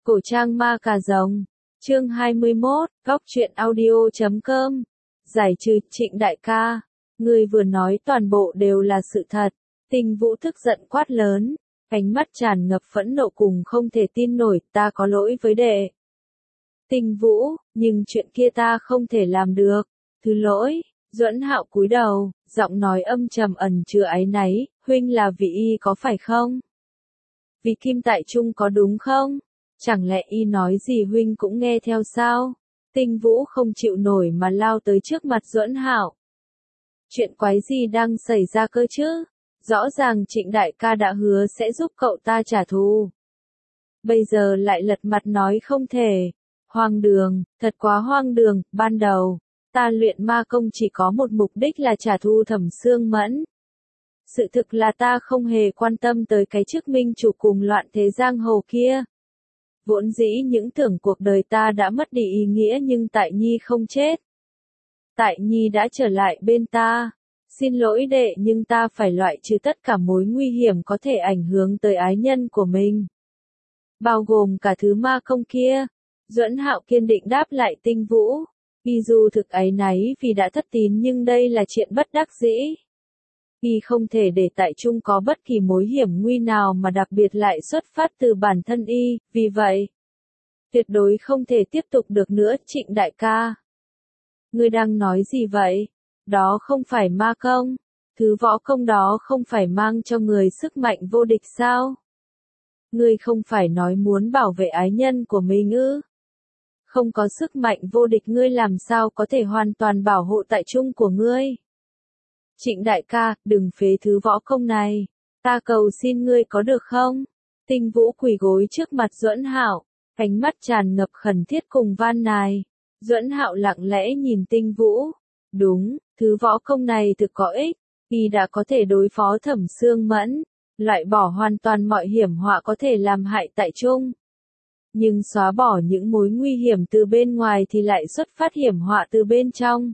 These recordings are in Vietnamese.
Cổ trang ma cà rồng. Chương 21, góc truyện audio.com. Giải trừ, Trịnh đại ca. Ngươi vừa nói toàn bộ đều là sự thật. Tinh Vũ tức giận quát lớn. Ánh mắt tràn ngập phẫn nộ cùng không thể tin nổi, ta có lỗi với đệ. Tinh Vũ, nhưng chuyện kia ta không thể làm được. Thứ lỗi. Duẫn Hạo cúi đầu, giọng nói âm trầm ẩn chứa áy náy, huynh là vì y có phải không? Vì Kim Tại Trung có đúng không? Chẳng lẽ y nói gì huynh cũng nghe theo sao? Tinh Vũ không chịu nổi mà lao tới trước mặt Duẫn Hạo. Chuyện quái gì đang xảy ra cơ chứ? Rõ ràng Trịnh đại ca đã hứa sẽ giúp cậu ta trả thù. Bây giờ lại lật mặt nói không thể. Hoang đường, thật quá hoang đường, ban đầu. Ta luyện ma công chỉ có một mục đích là trả thù Thẩm Sương Mẫn. Sự thực là ta không hề quan tâm tới cái chức minh chủ cùng loạn thế giang hồ kia. Vốn dĩ những tưởng cuộc đời ta đã mất đi ý nghĩa nhưng Tại Nhi không chết. Tại Nhi đã trở lại bên ta. Xin lỗi đệ nhưng ta phải loại trừ tất cả mối nguy hiểm có thể ảnh hưởng tới ái nhân của mình. Bao gồm cả thứ ma công kia. Duẫn Hạo kiên định đáp lại Tinh Vũ. Y dù thực áy náy vì đã thất tín nhưng đây là chuyện bất đắc dĩ. Y không thể để Tại Trung có bất kỳ mối hiểm nguy nào mà đặc biệt lại xuất phát từ bản thân y, vì vậy, tuyệt đối không thể tiếp tục được nữa, Trịnh đại ca. Ngươi đang nói gì vậy? Đó không phải ma công. Thứ võ công đó không phải mang cho người sức mạnh vô địch sao? Ngươi không phải nói muốn bảo vệ ái nhân của mình ư? Không có sức mạnh vô địch ngươi làm sao có thể hoàn toàn bảo hộ Tại Trung của ngươi? Trịnh đại ca, đừng phế thứ võ công này. Ta cầu xin ngươi có được không? Tinh Vũ quỳ gối trước mặt Duẫn Hạo, ánh mắt tràn ngập khẩn thiết cùng van nài. Duẫn Hạo lặng lẽ nhìn Tinh Vũ. Đúng, thứ võ công này thực có ích. Y đã có thể đối phó Thẩm Sương Mẫn, loại bỏ hoàn toàn mọi hiểm họa có thể làm hại Tại Trung. Nhưng xóa bỏ những mối nguy hiểm từ bên ngoài thì lại xuất phát hiểm họa từ bên trong.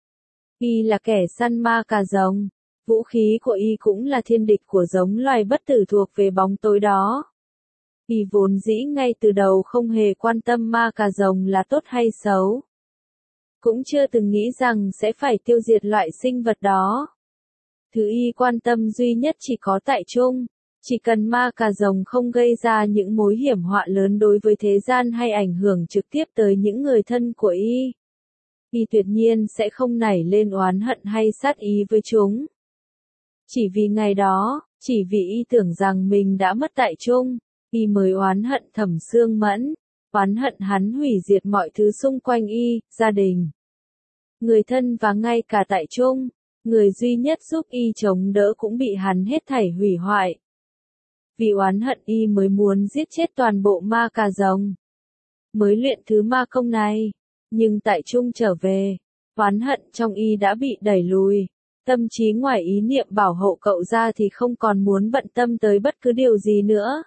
Y là kẻ săn ma cà rồng. Vũ khí của Y cũng là thiên địch của giống loài bất tử thuộc về bóng tối đó. Y vốn dĩ ngay từ đầu không hề quan tâm ma cà rồng là tốt hay xấu. Cũng chưa từng nghĩ rằng sẽ phải tiêu diệt loại sinh vật đó. Thứ Y quan tâm duy nhất chỉ có Tại Trung. Chỉ cần ma cà rồng không gây ra những mối hiểm họa lớn đối với thế gian hay ảnh hưởng trực tiếp tới những người thân của Y. Y tuyệt nhiên sẽ không nảy lên oán hận hay sát ý với chúng. Chỉ vì ngày đó, chỉ vì Y tưởng rằng mình đã mất Tại Trung, Y mới oán hận Thẩm Sương Mẫn, oán hận hắn hủy diệt mọi thứ xung quanh Y, gia đình, người thân và ngay cả Tại Trung, người duy nhất giúp Y chống đỡ cũng bị hắn hết thảy hủy hoại. Vì oán hận Y mới muốn giết chết toàn bộ ma cà rồng. Mới luyện thứ ma công này. Nhưng Tại Trung trở về, oán hận trong Y đã bị đẩy lùi. Tâm trí ngoài ý niệm bảo hộ cậu ra thì không còn muốn bận tâm tới bất cứ điều gì nữa.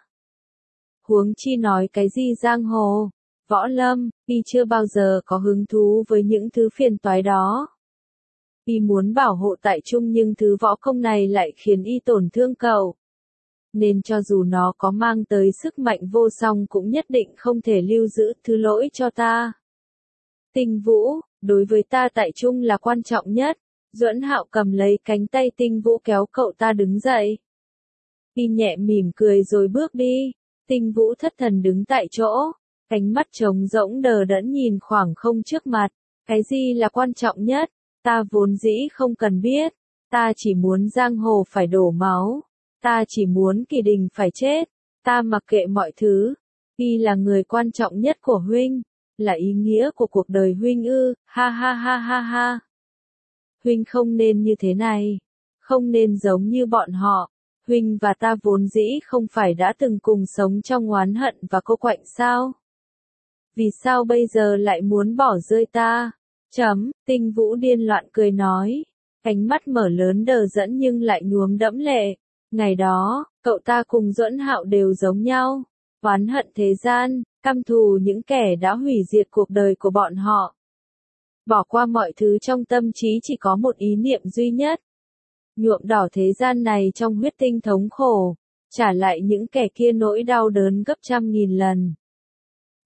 Huống chi nói cái gì giang hồ, võ lâm, Y chưa bao giờ có hứng thú với những thứ phiền toái đó. Y muốn bảo hộ Tại Trung nhưng thứ võ công này lại khiến Y tổn thương cậu. Nên cho dù nó có mang tới sức mạnh vô song cũng nhất định không thể lưu giữ, thứ lỗi cho ta. Tinh Vũ, đối với ta Tại Trung là quan trọng nhất. Duẫn Hạo cầm lấy cánh tay Tinh Vũ kéo cậu ta đứng dậy. Y nhẹ mỉm cười rồi bước đi. Tinh Vũ thất thần đứng tại chỗ, ánh mắt trống rỗng đờ đẫn nhìn khoảng không trước mặt. Cái gì là quan trọng nhất? Ta vốn dĩ không cần biết. Ta chỉ muốn giang hồ phải đổ máu. Ta chỉ muốn Kỳ Đình phải chết. Ta mặc kệ mọi thứ. Y là người quan trọng nhất của huynh. Là ý nghĩa của cuộc đời huynh ư, ha ha ha ha ha. Huynh không nên như thế này. Không nên giống như bọn họ. Huynh và ta vốn dĩ không phải đã từng cùng sống trong oán hận và cô quạnh sao? Vì sao bây giờ lại muốn bỏ rơi ta? Tinh Vũ điên loạn cười nói. Ánh mắt mở lớn đờ đẫn nhưng lại nhuốm đẫm lệ. Ngày đó, cậu ta cùng Duẫn Hạo đều giống nhau. Oán hận thế gian, căm thù những kẻ đã hủy diệt cuộc đời của bọn họ. Bỏ qua mọi thứ trong tâm trí chỉ có một ý niệm duy nhất. Nhuộm đỏ thế gian này trong huyết tinh thống khổ. Trả lại những kẻ kia nỗi đau đớn gấp trăm nghìn lần.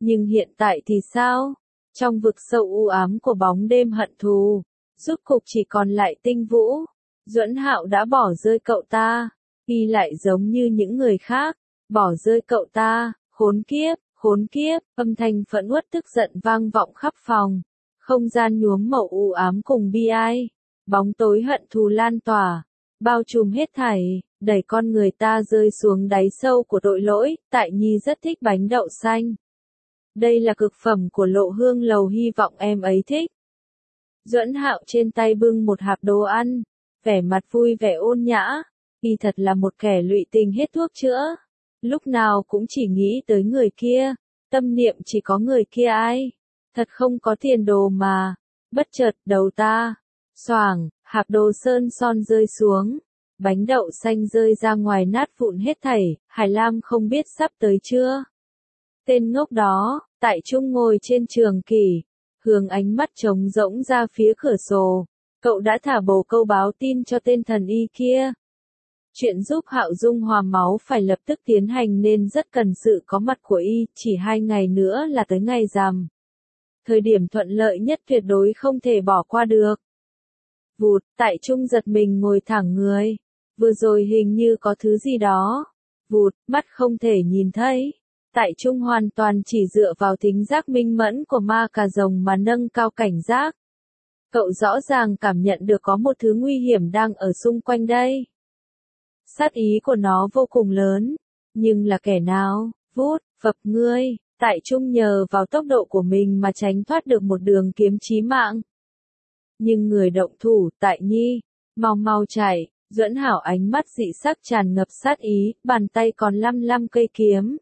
Nhưng hiện tại thì sao? Trong vực sâu u ám của bóng đêm hận thù, rốt cục chỉ còn lại Tinh Vũ. Duẫn Hạo đã bỏ rơi cậu ta, y lại giống như những người khác, bỏ rơi cậu ta, khốn kiếp, âm thanh phẫn uất tức giận vang vọng khắp phòng, không gian nhuốm màu u ám cùng bi ai, bóng tối hận thù lan tỏa, bao trùm hết thảy, đẩy con người ta rơi xuống đáy sâu của tội lỗi. Tại Nhi rất thích bánh đậu xanh. Đây là cực phẩm của Lộ Hương Lầu, hy vọng em ấy thích. Duẫn Hạo trên tay bưng một hộp đồ ăn, vẻ mặt vui vẻ ôn nhã, y thật là một kẻ lụy tình hết thuốc chữa. Lúc nào cũng chỉ nghĩ tới người kia, tâm niệm chỉ có người kia ai. Thật không có tiền đồ mà. Bất chợt đầu ta, xoàng, hộp đồ sơn son rơi xuống, bánh đậu xanh rơi ra ngoài nát vụn hết thảy. Hải Lam không biết sắp tới chưa. Tên ngốc đó, Tại Trung ngồi trên trường kỷ, hướng ánh mắt trống rỗng ra phía cửa sổ. Cậu đã thả bồ câu báo tin cho tên thần y kia. Chuyện giúp Hạo Dung hòa máu phải lập tức tiến hành nên rất cần sự có mặt của y, chỉ 2 ngày nữa là tới ngày rằm. Thời điểm thuận lợi nhất tuyệt đối không thể bỏ qua được. Vụt, Tại Trung giật mình ngồi thẳng người. Vừa rồi hình như có thứ gì đó. Vụt, mắt không thể nhìn thấy. Tại Trung hoàn toàn chỉ dựa vào thính giác minh mẫn của ma cà rồng mà nâng cao cảnh giác. Cậu rõ ràng cảm nhận được có một thứ nguy hiểm đang ở xung quanh đây. Sát ý của nó vô cùng lớn. Nhưng là kẻ nào? Vút, phập ngươi. Tại Trung nhờ vào tốc độ của mình mà tránh thoát được một đường kiếm chí mạng. Nhưng người động thủ, Tại Nhi, mau chạy. Duẫn Hạo ánh mắt dị sắc tràn ngập sát ý, bàn tay còn lăm cây kiếm.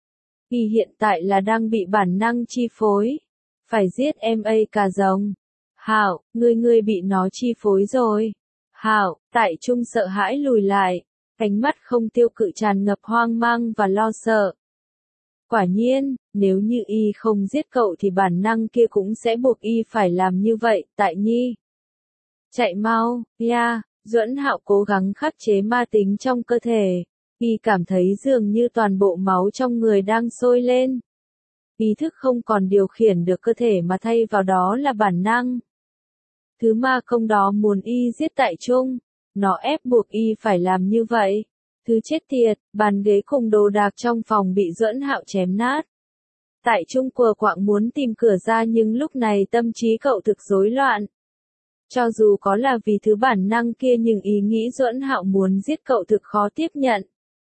Y hiện tại là đang bị bản năng chi phối. Phải giết cà rồng. Hạo, ngươi bị nó chi phối rồi. Hạo, Tại Trung sợ hãi lùi lại, ánh mắt không tiêu cự tràn ngập hoang mang và lo sợ. Quả nhiên, nếu như y không giết cậu thì bản năng kia cũng sẽ buộc y phải làm như vậy. Tại Nhi, chạy mau, ya. Duẫn Hạo cố gắng khắc chế ma tính trong cơ thể. Y cảm thấy dường như toàn bộ máu trong người đang sôi lên. Ý thức không còn điều khiển được cơ thể mà thay vào đó là bản năng. Thứ ma công đó muốn y giết Tại Trung. Nó ép buộc y phải làm như vậy. Thứ chết tiệt, bàn ghế cùng đồ đạc trong phòng bị Duẫn Hạo chém nát. Tại Trung quờ quạng muốn tìm cửa ra nhưng lúc này tâm trí cậu thực rối loạn. Cho dù có là vì thứ bản năng kia nhưng ý nghĩ Duẫn Hạo muốn giết cậu thực khó tiếp nhận.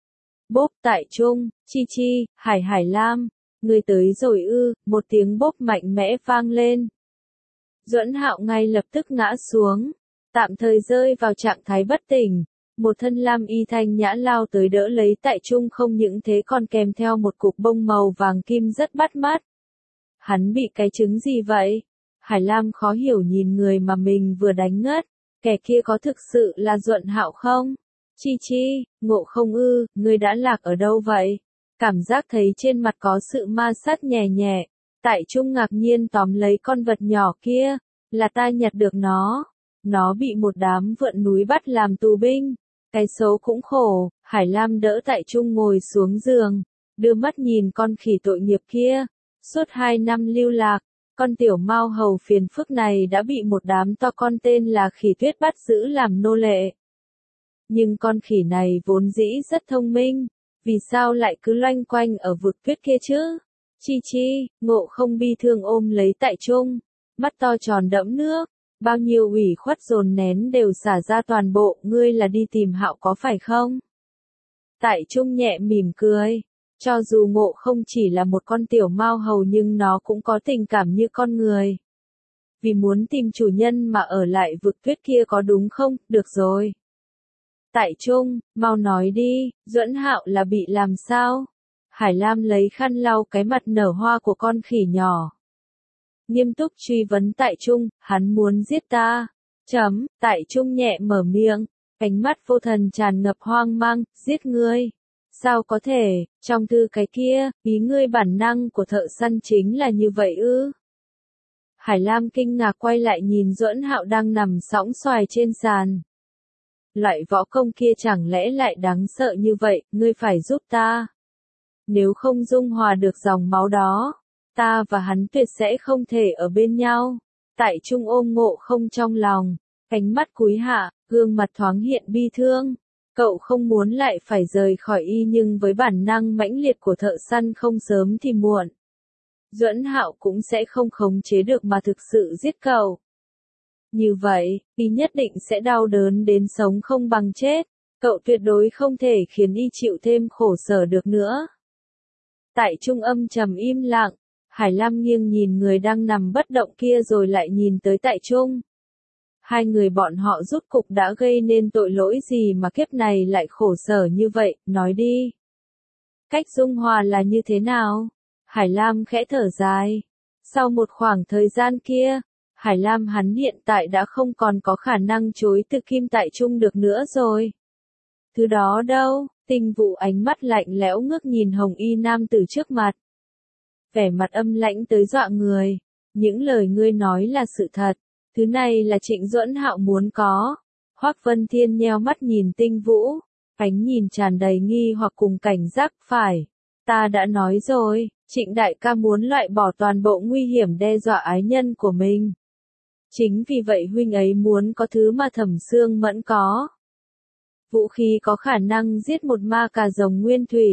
Bốp, Tại Trung, Chi, Hải Lam, ngươi tới rồi ư? Một tiếng bốp mạnh mẽ vang lên. Duẫn Hạo ngay lập tức ngã xuống, tạm thời rơi vào trạng thái bất tỉnh. Một thân lam y thanh nhã lao tới đỡ lấy Tại Trung, không những thế còn kèm theo một cục bông màu vàng kim rất bắt mắt. Hắn bị cái chứng gì vậy? Hải Lam khó hiểu nhìn người mà mình vừa đánh ngất. Kẻ kia có thực sự là Duẫn Hạo không? Chi, Ngộ không ư? Ngươi đã lạc ở đâu vậy? Cảm giác thấy trên mặt có sự ma sát nhẹ. Tại Trung ngạc nhiên tóm lấy con vật nhỏ kia. Là ta nhặt được nó. Nó bị một đám vượn núi bắt làm tù binh. Cái số cũng khổ. Hải Lam đỡ Tại Trung ngồi xuống giường, đưa mắt nhìn con khỉ tội nghiệp kia. Suốt 2 năm lưu lạc, con tiểu mao hầu phiền phức này đã bị một đám to con tên là khỉ tuyết bắt giữ làm nô lệ. Nhưng con khỉ này vốn dĩ rất thông minh, vì sao lại cứ loanh quanh ở vực tuyết kia chứ? Chi, Ngộ không bi thương ôm lấy Tại Trung, mắt to tròn đẫm nước, bao nhiêu ủy khuất dồn nén đều xả ra toàn bộ. Ngươi là đi tìm Hạo có phải không? Tại Trung nhẹ mỉm cười, cho dù Ngộ không chỉ là một con tiểu mao hầu nhưng nó cũng có tình cảm như con người. Vì muốn tìm chủ nhân mà ở lại vực tuyết kia có đúng không? Được rồi. Tại Trung, mau nói đi, Duẫn Hạo là bị làm sao? Hải Lam lấy khăn lau cái mặt nở hoa của con khỉ nhỏ. Nghiêm túc truy vấn Tại Trung, hắn muốn giết ta. Tại Trung nhẹ mở miệng, ánh mắt vô thần tràn ngập hoang mang, giết ngươi. Sao có thể, trong thư cái kia, ý ngươi bản năng của thợ săn chính là như vậy ư? Hải Lam kinh ngạc quay lại nhìn Duẫn Hạo đang nằm sõng xoài trên sàn. Loại võ công kia chẳng lẽ lại đáng sợ như vậy? Ngươi phải giúp ta. Nếu không dung hòa được dòng máu đó, ta và hắn tuyệt sẽ không thể ở bên nhau. Tại Trung ôm Ngộ Không trong lòng, cánh mắt cúi hạ, gương mặt thoáng hiện bi thương. Cậu không muốn lại phải rời khỏi y nhưng với bản năng mãnh liệt của thợ săn không sớm thì muộn. Duẫn Hạo cũng sẽ không khống chế được mà thực sự giết cậu. Như vậy, y nhất định sẽ đau đớn đến sống không bằng chết. Cậu tuyệt đối không thể khiến y chịu thêm khổ sở được nữa. Tại Trung âm trầm im lặng, Hải Lam nghiêng nhìn người đang nằm bất động kia rồi lại nhìn tới Tại Trung. Hai người bọn họ rốt cục đã gây nên tội lỗi gì mà kiếp này lại khổ sở như vậy, nói đi. Cách dung hòa là như thế nào? Hải Lam khẽ thở dài. Sau một khoảng thời gian kia, Hải Lam hắn hiện tại đã không còn có khả năng chối từ Kim Tại Trung được nữa rồi. Thứ đó đâu? Tinh Vũ ánh mắt lạnh lẽo ngước nhìn hồng y nam tử trước mặt. Vẻ mặt âm lãnh tới dọa người. Những lời ngươi nói là sự thật. Thứ này là Trịnh Duẫn Hạo muốn có. Hoắc Vân Thiên nheo mắt nhìn Tinh Vũ. Ánh nhìn tràn đầy nghi hoặc cùng cảnh giác. Phải. Ta đã nói rồi. Trịnh đại ca muốn loại bỏ toàn bộ nguy hiểm đe dọa ái nhân của mình. Chính vì vậy huynh ấy muốn có thứ mà Thẩm Sương Mẫn có. Vũ khí có khả năng giết một ma cà rồng nguyên thủy.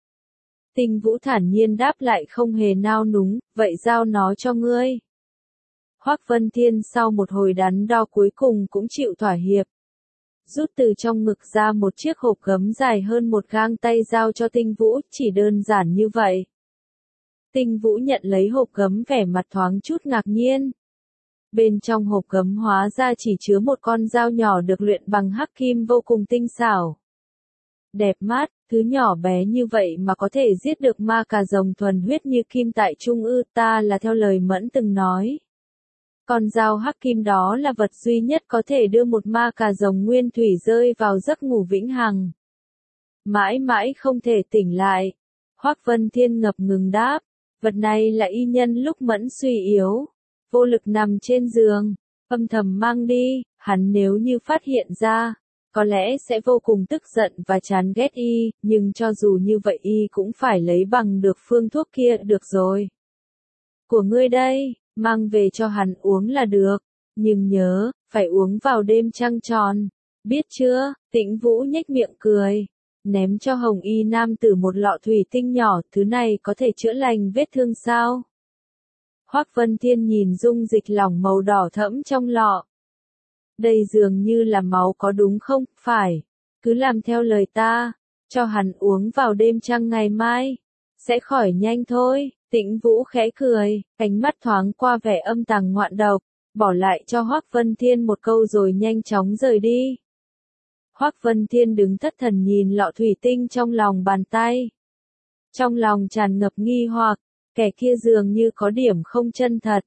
Tinh Vũ thản nhiên đáp lại không hề nao núng, vậy giao nó cho ngươi. Hoắc Vân Thiên sau một hồi đắn đo cuối cùng cũng chịu thỏa hiệp. Rút từ trong ngực ra một chiếc hộp gấm dài hơn một gang tay giao cho Tinh Vũ, chỉ đơn giản như vậy. Tinh Vũ nhận lấy hộp gấm vẻ mặt thoáng chút ngạc nhiên. Bên trong hộp gấm hóa ra chỉ chứa một con dao nhỏ được luyện bằng hắc kim vô cùng tinh xảo. Đẹp mắt, thứ nhỏ bé như vậy mà có thể giết được ma cà rồng thuần huyết như Kim Tại Trung ư, ta là theo lời Mẫn từng nói. Con dao hắc kim đó là vật duy nhất có thể đưa một ma cà rồng nguyên thủy rơi vào giấc ngủ vĩnh hằng. Mãi mãi không thể tỉnh lại. Hoắc Vân Thiên ngập ngừng đáp, vật này là y nhân lúc Mẫn suy yếu, vô lực nằm trên giường, âm thầm mang đi, hắn nếu như phát hiện ra, có lẽ sẽ vô cùng tức giận và chán ghét y, nhưng cho dù như vậy y cũng phải lấy bằng được phương thuốc kia được rồi. Của ngươi đây, mang về cho hắn uống là được, nhưng nhớ, phải uống vào đêm trăng tròn, biết chưa? Tĩnh Vũ nhếch miệng cười, ném cho hồng y nam tử một lọ thủy tinh nhỏ, thứ này có thể chữa lành vết thương sao? Hoắc Vân Thiên nhìn dung dịch lỏng màu đỏ thẫm trong lọ. Đây dường như là máu có đúng không? Phải. Cứ làm theo lời ta. Cho hắn uống vào đêm trăng ngày mai. Sẽ khỏi nhanh thôi. Tĩnh Vũ khẽ cười. Ánh mắt thoáng qua vẻ âm tàng ngoạn độc. Bỏ lại cho Hoắc Vân Thiên một câu rồi nhanh chóng rời đi. Hoắc Vân Thiên đứng thất thần nhìn lọ thủy tinh trong lòng bàn tay. Trong lòng tràn ngập nghi hoặc. Kẻ kia dường như có điểm không chân thật.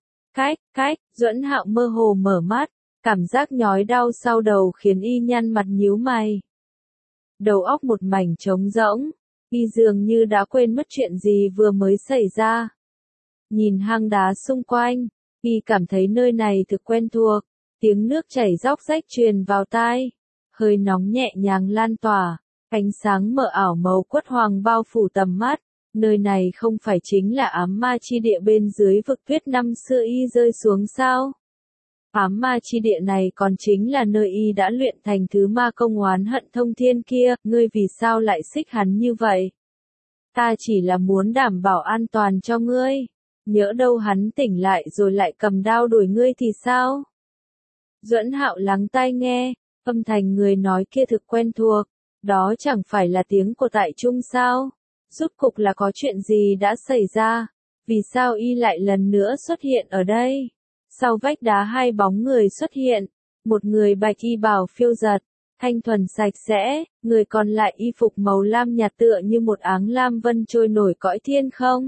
Duẫn Hạo mơ hồ mở mắt. Cảm giác nhói đau sau đầu khiến y nhăn mặt nhíu mày. Đầu óc một mảnh trống rỗng, y dường như đã quên mất chuyện gì vừa mới xảy ra. Nhìn hang đá xung quanh, y cảm thấy nơi này thực quen thuộc, tiếng nước chảy róc rách truyền vào tai, hơi nóng nhẹ nhàng lan tỏa, ánh sáng mờ ảo màu quất hoàng bao phủ tầm mắt. Nơi này không phải chính là ám ma chi địa bên dưới vực tuyết năm xưa y rơi xuống sao? Ám ma chi địa này còn chính là nơi y đã luyện thành thứ ma công oán hận thông thiên kia, ngươi vì sao lại xích hắn như vậy? Ta chỉ là muốn đảm bảo an toàn cho ngươi, nhỡ đâu hắn tỉnh lại rồi lại cầm đao đuổi ngươi thì sao? Duẫn Hạo lắng tai nghe, âm thanh người nói kia thực quen thuộc, đó chẳng phải là tiếng của Tại Trung sao? Rốt cục là có chuyện gì đã xảy ra? Vì sao y lại lần nữa xuất hiện ở đây? Sau vách đá hai bóng người xuất hiện, một người bạch y bào phiêu giật, thanh thuần sạch sẽ, người còn lại y phục màu lam nhạt tựa như một áng lam vân trôi nổi cõi thiên không.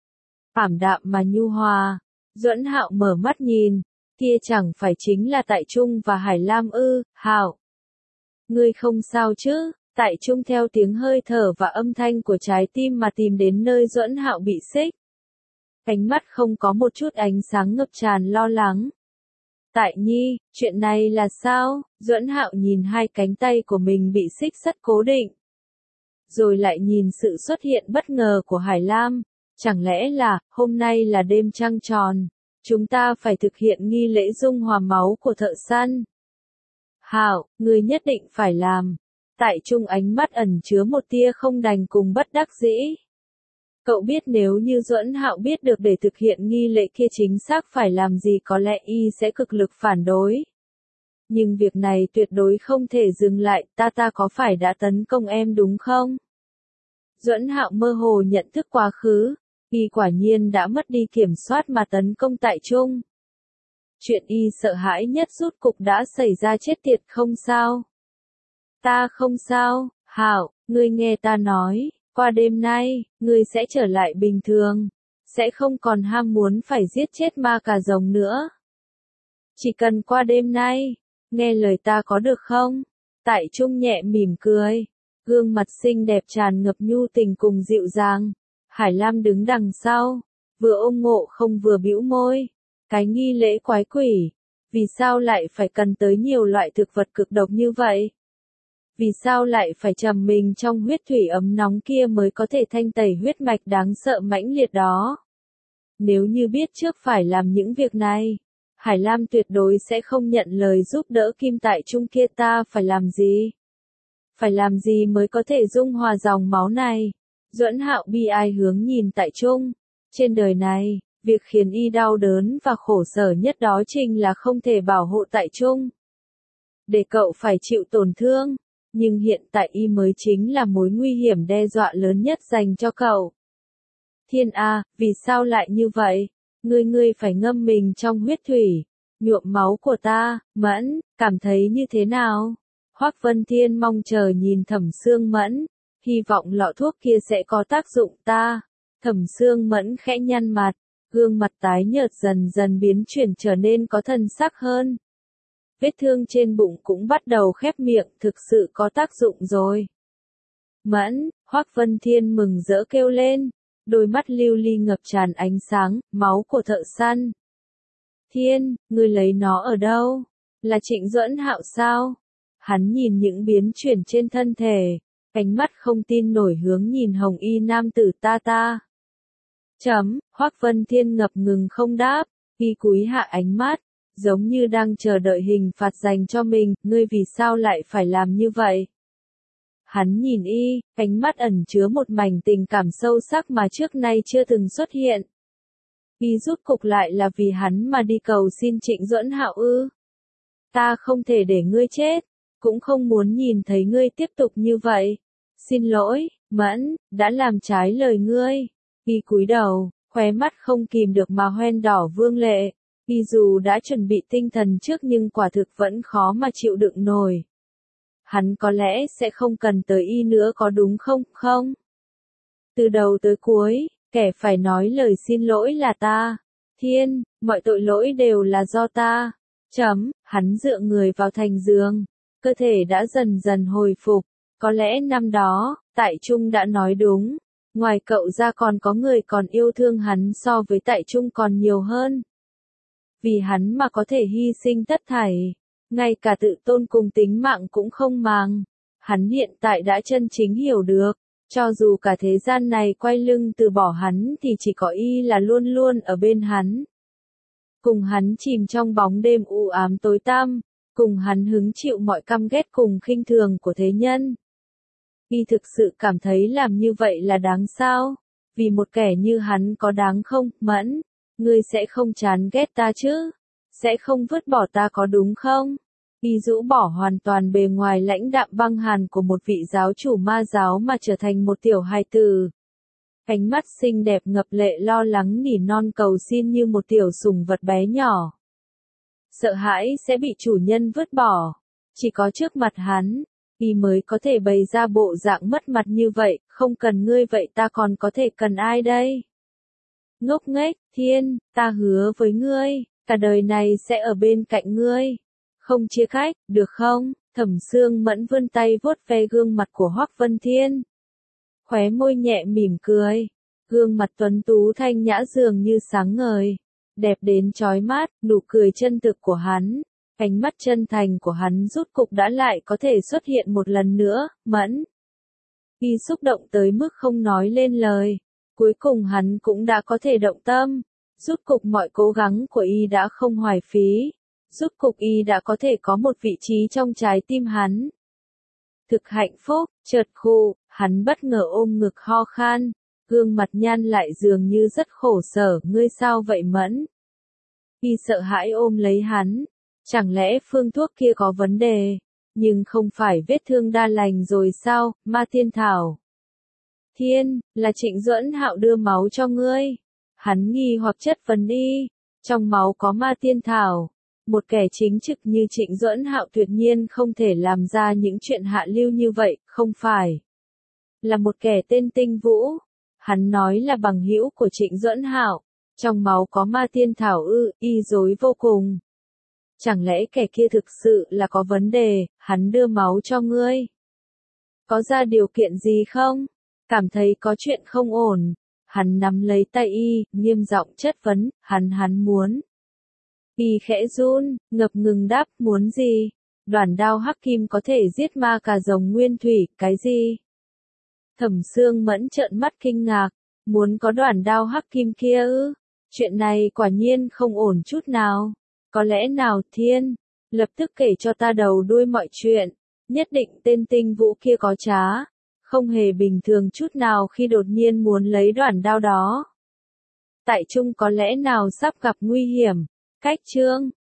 Ảm đạm mà nhu hòa, Duẫn Hạo mở mắt nhìn, kia chẳng phải chính là Tại Trung và Hải Lam ư? Hạo, ngươi không sao chứ? Tại Trung theo tiếng hơi thở và âm thanh của trái tim mà tìm đến nơi Duẫn Hạo bị xích. Ánh mắt không có một chút ánh sáng ngập tràn lo lắng. Tại Nhi, chuyện này là sao? Duẫn Hạo nhìn hai cánh tay của mình bị xích sắt cố định. Rồi lại nhìn sự xuất hiện bất ngờ của Hải Lam. Chẳng lẽ là, hôm nay là đêm trăng tròn, chúng ta phải thực hiện nghi lễ dung hòa máu của thợ săn. Hạo, ngươi nhất định phải làm. Tại Trung ánh mắt ẩn chứa một tia không đành cùng bất đắc dĩ. Cậu biết nếu như Duẫn Hạo biết được để thực hiện nghi lễ kia chính xác phải làm gì có lẽ y sẽ cực lực phản đối. Nhưng việc này tuyệt đối không thể dừng lại, ta có phải đã tấn công em đúng không? Duẫn Hạo mơ hồ nhận thức quá khứ, y quả nhiên đã mất đi kiểm soát mà tấn công tại Trung. Chuyện y sợ hãi nhất rốt cục đã xảy ra, chết tiệt không sao. Ta không sao, Hạo, ngươi nghe ta nói, qua đêm nay, ngươi sẽ trở lại bình thường, sẽ không còn ham muốn phải giết chết ma cà rồng nữa. Chỉ cần qua đêm nay, nghe lời ta có được không? Tại Trung nhẹ mỉm cười, gương mặt xinh đẹp tràn ngập nhu tình cùng dịu dàng. Hải Lam đứng đằng sau, vừa ôm Ngộ Không vừa bĩu môi. Cái nghi lễ quái quỷ, vì sao lại phải cần tới nhiều loại thực vật cực độc như vậy? Vì sao lại phải trầm mình trong huyết thủy ấm nóng kia mới có thể thanh tẩy huyết mạch đáng sợ mãnh liệt đó? Nếu như biết trước phải làm những việc này, Hải Lam tuyệt đối sẽ không nhận lời giúp đỡ Kim Tại Trung kia. Ta phải làm gì? Phải làm gì mới có thể dung hòa dòng máu này? Duẫn Hạo bi ai hướng nhìn Tại Trung. Trên đời này, việc khiến y đau đớn và khổ sở nhất đó chính là không thể bảo hộ Tại Trung. Để cậu phải chịu tổn thương, nhưng hiện tại y mới chính là mối nguy hiểm đe dọa lớn nhất dành cho cậu. Thiên A, vì sao lại như vậy? Ngươi phải ngâm mình trong huyết thủy, nhuộm máu của ta. Mẫn, cảm thấy như thế nào? Hoắc Vân Thiên mong chờ nhìn Thẩm Sương Mẫn, hy vọng lọ thuốc kia sẽ có tác dụng. Ta. Thẩm Sương Mẫn khẽ nhăn mặt, gương mặt tái nhợt dần dần biến chuyển trở nên có thần sắc hơn. Vết thương trên bụng cũng bắt đầu khép miệng, thực sự có tác dụng rồi. Mẫn, Hoắc Vân Thiên mừng rỡ kêu lên, đôi mắt lưu ly ngập tràn ánh sáng, máu của thợ săn. Thiên, ngươi lấy nó ở đâu? Là Trịnh Duẫn Hạo sao? Hắn nhìn những biến chuyển trên thân thể, ánh mắt không tin nổi hướng nhìn hồng y nam tử. Ta. Hoắc Vân Thiên ngập ngừng không đáp, y cúi hạ ánh mắt, giống như đang chờ đợi hình phạt dành cho mình. Ngươi vì sao lại phải làm như vậy? Hắn nhìn y, ánh mắt ẩn chứa một mảnh tình cảm sâu sắc mà trước nay chưa từng xuất hiện. Y rút cục lại là vì hắn mà đi cầu xin Trịnh Duẫn Hạo ư? Ta không thể để ngươi chết, cũng không muốn nhìn thấy ngươi tiếp tục như vậy. Xin lỗi, Mẫn, đã làm trái lời ngươi. Y cúi đầu, khóe mắt không kìm được mà hoen đỏ vương lệ. Y dù đã chuẩn bị tinh thần trước nhưng quả thực vẫn khó mà chịu đựng nổi. Hắn có lẽ sẽ không cần tới y nữa có đúng không? Không. Từ đầu tới cuối, kẻ phải nói lời xin lỗi là ta. Thiên, mọi tội lỗi đều là do ta. Hắn dựa người vào thành giường, cơ thể đã dần dần hồi phục. Có lẽ năm đó, Tại Trung đã nói đúng. Ngoài cậu ra còn có người còn yêu thương hắn so với Tại Trung còn nhiều hơn. Vì hắn mà có thể hy sinh tất thảy, ngay cả tự tôn cùng tính mạng cũng không màng. Hắn hiện tại đã chân chính hiểu được, cho dù cả thế gian này quay lưng từ bỏ hắn thì chỉ có y là luôn luôn ở bên hắn. Cùng hắn chìm trong bóng đêm u ám tối tăm, cùng hắn hứng chịu mọi căm ghét cùng khinh thường của thế nhân. Y thực sự cảm thấy làm như vậy là đáng sao? Vì một kẻ như hắn có đáng không? Mẫn, ngươi sẽ không chán ghét ta chứ? Sẽ không vứt bỏ ta có đúng không? Y rũ bỏ hoàn toàn bề ngoài lãnh đạm băng hàn của một vị giáo chủ ma giáo mà trở thành một tiểu hài tử. Ánh mắt xinh đẹp ngập lệ lo lắng nỉ non cầu xin như một tiểu sủng vật bé nhỏ. Sợ hãi sẽ bị chủ nhân vứt bỏ. Chỉ có trước mặt hắn, y mới có thể bày ra bộ dạng mất mặt như vậy. Không cần ngươi vậy ta còn có thể cần ai đây? Ngốc nghếch, Thiên, ta hứa với ngươi, cả đời này sẽ ở bên cạnh ngươi. Không chia cách, được không? Thẩm Sương Mẫn vươn tay vuốt ve gương mặt của Hoắc Vân Thiên. Khóe môi nhẹ mỉm cười, gương mặt tuấn tú thanh nhã dường như sáng ngời, đẹp đến chói mắt. Nụ cười chân thực của hắn, ánh mắt chân thành của hắn rốt cục đã lại có thể xuất hiện một lần nữa. Mẫn, y xúc động tới mức không nói lên lời. Cuối cùng hắn cũng đã có thể động tâm, rốt cục mọi cố gắng của y đã không hoài phí, rốt cục y đã có thể có một vị trí trong trái tim hắn. Thực hạnh phúc, chợt khụ, hắn bất ngờ ôm ngực ho khan, gương mặt nhăn lại dường như rất khổ sở, ngươi sao vậy Mẫn? Y sợ hãi ôm lấy hắn, chẳng lẽ phương thuốc kia có vấn đề, nhưng không phải vết thương đã lành rồi sao, Ma Tiên Thảo. Thiên, là Trịnh Duẫn Hạo đưa máu cho ngươi. Hắn nghi hoặc chất vấn y, trong máu có Ma Tiên Thảo. Một kẻ chính trực như Trịnh Duẫn Hạo tuyệt nhiên không thể làm ra những chuyện hạ lưu như vậy, không phải. Là một kẻ tên Tinh Vũ. Hắn nói là bằng hữu của Trịnh Duẫn Hạo. Trong máu có Ma Tiên Thảo ư, y rối vô cùng. Chẳng lẽ kẻ kia thực sự là có vấn đề, hắn đưa máu cho ngươi? Có ra điều kiện gì không? Cảm thấy có chuyện không ổn. Hắn nắm lấy tay y, nghiêm giọng chất vấn, hắn muốn. Y khẽ run, ngập ngừng đáp, muốn gì? Đoản đao hắc kim có thể giết ma cà rồng nguyên thủy, cái gì? Thẩm Sương Mẫn trợn mắt kinh ngạc, muốn có đoản đao hắc kim kia ư? Chuyện này quả nhiên không ổn chút nào. Có lẽ nào Thiên, lập tức kể cho ta đầu đuôi mọi chuyện, nhất định tên Tinh Vũ kia có trá, không hề bình thường chút nào khi đột nhiên muốn lấy đoản đao đó. Tại Trung có lẽ nào sắp gặp nguy hiểm, cách chương.